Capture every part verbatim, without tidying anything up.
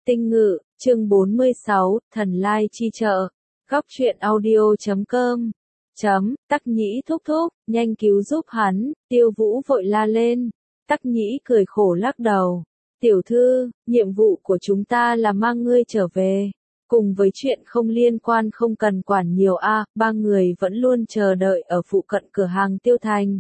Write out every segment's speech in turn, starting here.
Tinh Ngự, chương bốn mươi sáu, Thần Lai chi trợ. Góc truyện audio chấm com. Chấm, Tắc Nhĩ thúc thúc, nhanh cứu giúp hắn, Tiêu Vũ vội la lên. Tắc Nhĩ cười khổ lắc đầu. Tiểu thư, nhiệm vụ của chúng ta là mang ngươi trở về. Cùng với chuyện không liên quan không cần quản nhiều a, ba người vẫn luôn chờ đợi ở phụ cận cửa hàng Tiêu Thành.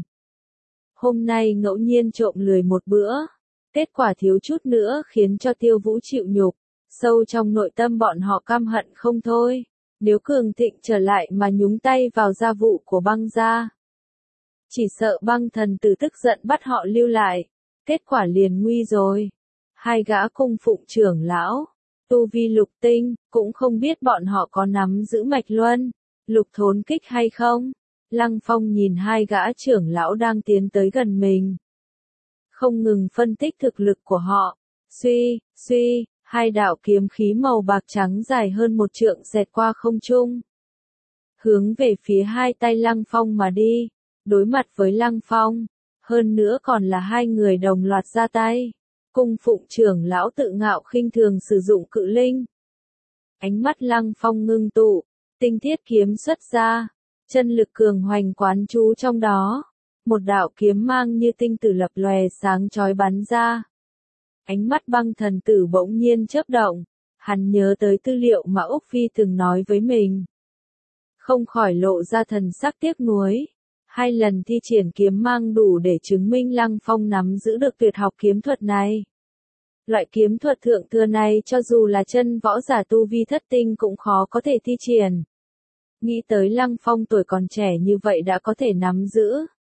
Hôm nay ngẫu nhiên trộm lười một bữa. Kết quả thiếu chút nữa khiến cho Tiêu Vũ chịu nhục, sâu trong nội tâm bọn họ căm hận không thôi. Nếu Cường Thịnh trở lại mà nhúng tay vào gia vụ của Băng gia, chỉ sợ Băng thần tử tức giận bắt họ lưu lại, kết quả liền nguy rồi. Hai gã cung phụng trưởng lão, tu vi lục tinh, cũng không biết bọn họ có nắm giữ mạch luân, lục thốn kích hay không. Lăng Phong nhìn hai gã trưởng lão đang tiến tới gần mình, không ngừng phân tích thực lực của họ. Suy, suy, hai đạo kiếm khí màu bạc trắng dài hơn một trượng xẹt qua không trung, hướng về phía hai tay Lăng Phong mà đi. Đối mặt với Lăng Phong, hơn nữa còn là hai người đồng loạt ra tay. Cung phụng trưởng lão tự ngạo khinh thường sử dụng cự linh. Ánh mắt Lăng Phong ngưng tụ, tinh thiết kiếm xuất ra, chân lực cường hoành quán trú trong đó. Một đạo kiếm mang như tinh tử lập lòe sáng chói bắn ra. Ánh mắt Băng thần tử bỗng nhiên chớp động, hắn nhớ tới tư liệu mà Úc Phi từng nói với mình. Không khỏi lộ ra thần sắc tiếc nuối. Hai lần thi triển kiếm mang đủ để chứng minh Lăng Phong nắm giữ được tuyệt học kiếm thuật này. Loại kiếm thuật thượng thừa này cho dù là chân võ giả tu vi thất tinh cũng khó có thể thi triển. Nghĩ tới Lăng Phong tuổi còn trẻ như vậy đã có thể nắm giữ.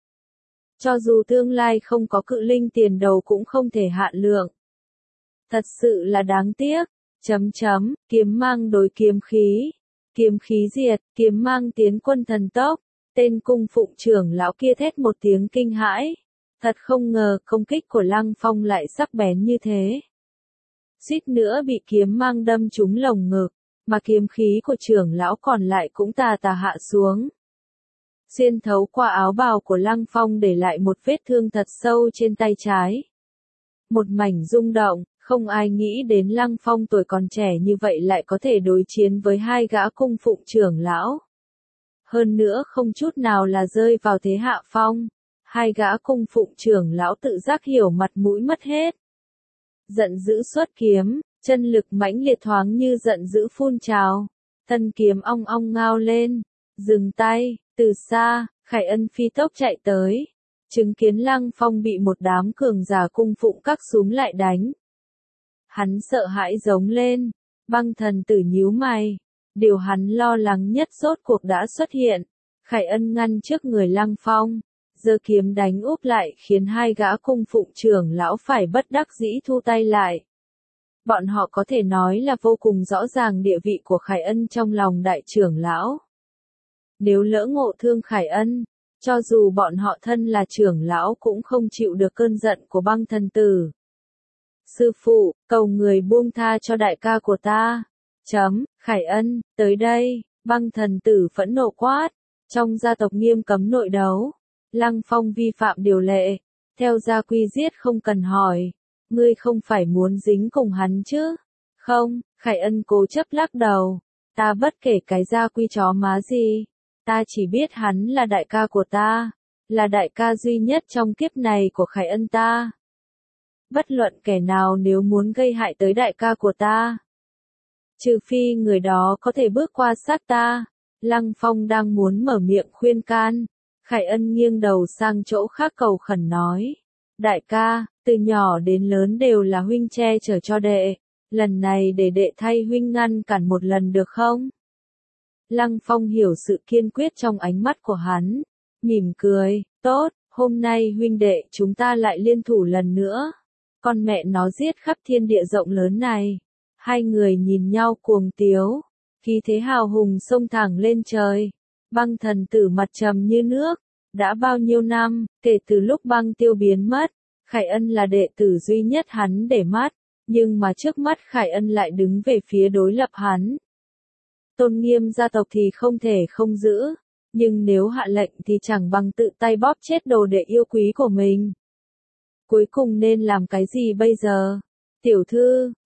Cho dù tương lai không có cự linh tiền đầu cũng không thể hạn lượng. Thật sự là đáng tiếc. Chấm chấm, kiếm mang đối kiếm khí. Kiếm khí diệt, kiếm mang tiến quân thần tốc. Tên cung phụng trưởng lão kia thét một tiếng kinh hãi. Thật không ngờ công kích của Lăng Phong lại sắc bén như thế. Suýt nữa bị kiếm mang đâm trúng lồng ngực, mà kiếm khí của trưởng lão còn lại cũng tà tà hạ xuống. Xuyên thấu qua áo bào của Lăng Phong để lại một vết thương thật sâu trên tay trái. Một mảnh rung động, không ai nghĩ đến Lăng Phong tuổi còn trẻ như vậy lại có thể đối chiến với hai gã cung phụng trưởng lão. Hơn nữa không chút nào là rơi vào thế hạ phong. Hai gã cung phụng trưởng lão tự giác hiểu mặt mũi mất hết. Giận dữ xuất kiếm, chân lực mãnh liệt thoáng như giận dữ phun trào. Thân kiếm ong ong ngao lên, dừng tay. Từ xa, Khải Ân phi tốc chạy tới, chứng kiến Lăng Phong bị một đám cường giả cung phụng các xúm lại đánh. Hắn sợ hãi giống lên, Băng thần tử nhíu mày, điều hắn lo lắng nhất rốt cuộc đã xuất hiện. Khải Ân ngăn trước người Lăng Phong, giơ kiếm đánh úp lại khiến hai gã cung phụng trưởng lão phải bất đắc dĩ thu tay lại. Bọn họ có thể nói là vô cùng rõ ràng địa vị của Khải Ân trong lòng đại trưởng lão. Nếu lỡ ngộ thương Khải Ân, cho dù bọn họ thân là trưởng lão cũng không chịu được cơn giận của Băng thần tử. Sư phụ, cầu người buông tha cho đại ca của ta. Chấm, Khải Ân, tới đây. Băng thần tử phẫn nộ quát. Trong gia tộc nghiêm cấm nội đấu. Lăng Phong vi phạm điều lệ. Theo gia quy giết không cần hỏi. Ngươi không phải muốn dính cùng hắn chứ? Không, Khải Ân cố chấp lắc đầu. Ta bất kể cái gia quy chó má gì. Ta chỉ biết hắn là đại ca của ta, là đại ca duy nhất trong kiếp này của Khải Ân ta. Bất luận kẻ nào nếu muốn gây hại tới đại ca của ta, trừ phi người đó có thể bước qua xác ta. Lăng Phong đang muốn mở miệng khuyên can, Khải Ân nghiêng đầu sang chỗ khác cầu khẩn nói. Đại ca, từ nhỏ đến lớn đều là huynh che chở cho đệ, lần này để đệ thay huynh ngăn cản một lần được không? Lăng Phong hiểu sự kiên quyết trong ánh mắt của hắn, mỉm cười, tốt, hôm nay huynh đệ chúng ta lại liên thủ lần nữa. Con mẹ nó giết khắp thiên địa rộng lớn này. Hai người nhìn nhau cuồng tiếu, khí thế hào hùng xông thẳng lên trời. Băng thần tử mặt trầm như nước, đã bao nhiêu năm, kể từ lúc Băng tiêu biến mất, Khải Ân là đệ tử duy nhất hắn để mắt, nhưng mà trước mắt Khải Ân lại đứng về phía đối lập hắn. Tôn nghiêm gia tộc thì không thể không giữ, nhưng nếu hạ lệnh thì chẳng bằng tự tay bóp chết đồ đệ yêu quý của mình. Cuối cùng nên làm cái gì bây giờ? Tiểu thư,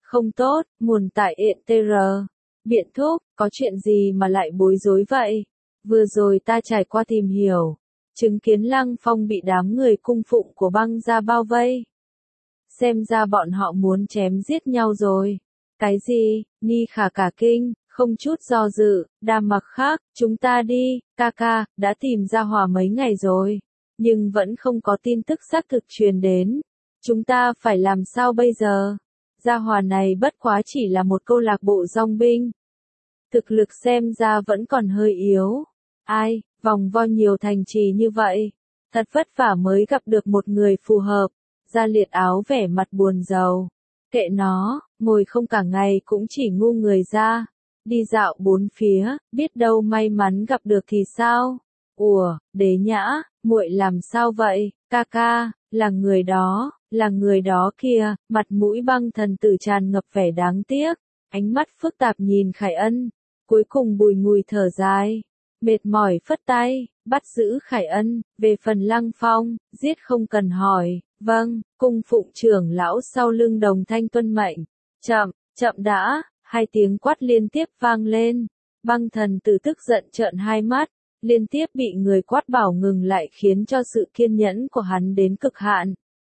Không tốt, nguồn tại ện tê rờ. Biện thúc, có chuyện gì mà lại bối rối vậy? Vừa rồi ta trải qua tìm hiểu, chứng kiến Lăng Phong bị đám người cung phụng của băng gia bao vây. Xem ra bọn họ muốn chém giết nhau rồi. Cái gì? Ni Khả cả kinh, không chút do dự, Đa Mặc khác, chúng ta đi, ca ca, đã tìm ra Hòa mấy ngày rồi. Nhưng vẫn không có tin tức xác thực truyền đến. Chúng ta phải làm sao bây giờ? Gia Hòa này bất quá chỉ là một câu lạc bộ dòng binh. Thực lực xem ra vẫn còn hơi yếu. Ai, vòng vo nhiều thành trì như vậy. Thật vất vả mới gặp được một người phù hợp. Gia Liệt Áo vẻ mặt buồn rầu. Kệ nó, ngồi không cả ngày cũng chỉ ngu người ra. Đi dạo bốn phía, biết đâu may mắn gặp được thì sao? Ủa, Đế Nhã, muội làm sao vậy? Ca ca, là người đó, là người đó kìa. Mặt mũi băng thần tử tràn ngập vẻ đáng tiếc. Ánh mắt phức tạp nhìn Khải Ân. Cuối cùng bùi ngùi thở dài. Mệt mỏi phất tay, bắt giữ Khải Ân. Về phần Lăng Phong, giết không cần hỏi. Vâng, cung phụng trưởng lão sau lưng đồng thanh tuân mệnh. Chậm, chậm đã, hai tiếng quát liên tiếp vang lên. Băng thần tử tức giận trợn hai mắt, liên tiếp bị người quát bảo ngừng lại khiến cho sự kiên nhẫn của hắn đến cực hạn.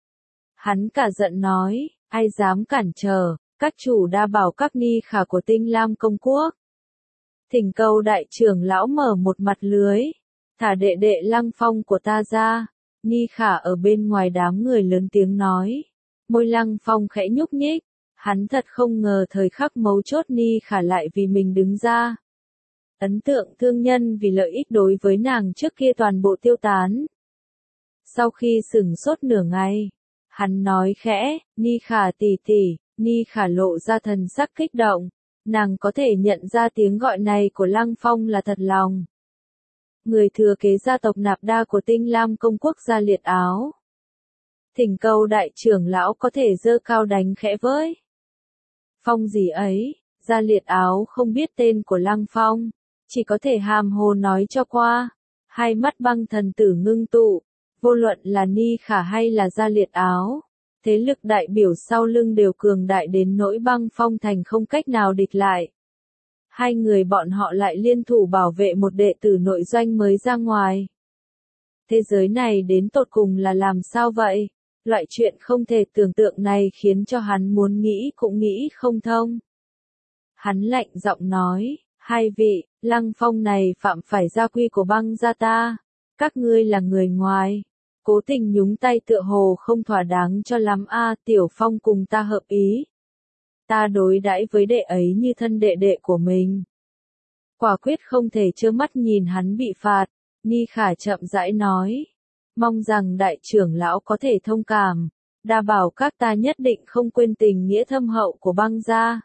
Hắn cả giận nói, ai dám cản trở, các chủ đa bảo các ni khả của Tinh Lam công quốc. Thỉnh cầu đại trưởng lão mở một mặt lưới, thả đệ đệ Lăng Phong của ta ra. Ni Khả ở bên ngoài đám người lớn tiếng nói. Môi Lăng Phong khẽ nhúc nhích. Hắn thật không ngờ thời khắc mấu chốt Ni Khả lại vì mình đứng ra. Ấn tượng thương nhân vì lợi ích đối với nàng trước kia toàn bộ tiêu tán. Sau khi sửng sốt nửa ngày, hắn nói khẽ, Ni Khả tỷ tỷ. Ni Khả lộ ra thần sắc kích động. Nàng có thể nhận ra tiếng gọi này của Lăng Phong là thật lòng. Người thừa kế gia tộc Nạp Đa của Tinh Lam công quốc Gia Liệt Áo. Thỉnh cầu đại trưởng lão có thể giơ cao đánh khẽ với. Phong gì ấy, Gia Liệt Áo không biết tên của Lăng Phong, chỉ có thể hàm hồ nói cho qua. Hai mắt băng thần tử ngưng tụ, vô luận là Ni Khả hay là Gia Liệt Áo. Thế lực đại biểu sau lưng đều cường đại đến nỗi băng phong thành không cách nào địch lại. Hai người bọn họ lại liên thủ bảo vệ một đệ tử nội doanh mới ra ngoài. Thế giới này đến tột cùng là làm sao vậy? Loại chuyện không thể tưởng tượng này khiến cho hắn muốn nghĩ cũng nghĩ không thông. Hắn lạnh giọng nói, hai vị, Lăng Phong này phạm phải gia quy của băng gia ta. Các ngươi là người ngoài. Cố tình nhúng tay tựa hồ không thỏa đáng cho lắm a. Tiểu Phong cùng ta hợp ý. Ta đối đãi với đệ ấy như thân đệ đệ của mình. Quả quyết không thể trơ mắt nhìn hắn bị phạt. Ni Khả chậm rãi nói. Mong rằng đại trưởng lão có thể thông cảm. Đa bảo các ta nhất định không quên tình nghĩa thâm hậu của băng gia.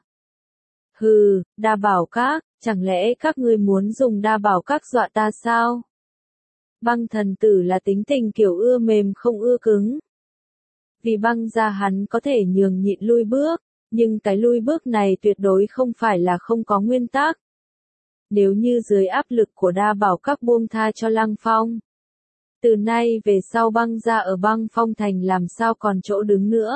Hừ, đa bảo các, chẳng lẽ các ngươi muốn dùng đa bảo các dọa ta sao? Băng thần tử là tính tình kiểu ưa mềm không ưa cứng. Vì băng gia hắn có thể nhường nhịn lui bước. Nhưng cái lui bước này tuyệt đối không phải là không có nguyên tắc. Nếu như dưới áp lực của đa bảo các buông tha cho Lăng Phong. Từ nay về sau băng gia ở băng phong thành làm sao còn chỗ đứng nữa.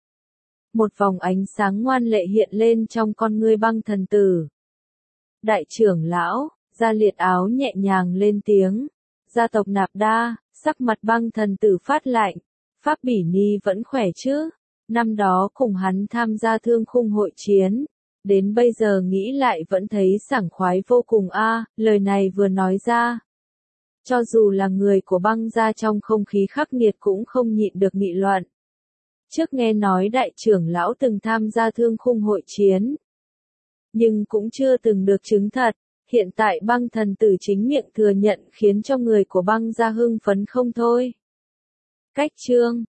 Một vòng ánh sáng ngoan lệ hiện lên trong con ngươi băng thần tử. Đại trưởng lão, Gia Liệt Áo nhẹ nhàng lên tiếng. Gia tộc Nạp Đa, sắc mặt băng thần tử phát lạnh. Pháp Bỉ Ni vẫn khỏe chứ? Năm đó cùng hắn tham gia thương khung hội chiến. Đến bây giờ nghĩ lại vẫn thấy sảng khoái vô cùng a. Lời này vừa nói ra. Cho dù là người của băng gia trong không khí khắc nghiệt cũng không nhịn được nghị luận. Trước nghe nói đại trưởng lão từng tham gia thương khung hội chiến. Nhưng cũng chưa từng được chứng thật. Hiện tại băng thần tử chính miệng thừa nhận khiến cho người của băng gia hưng phấn không thôi. Cách chương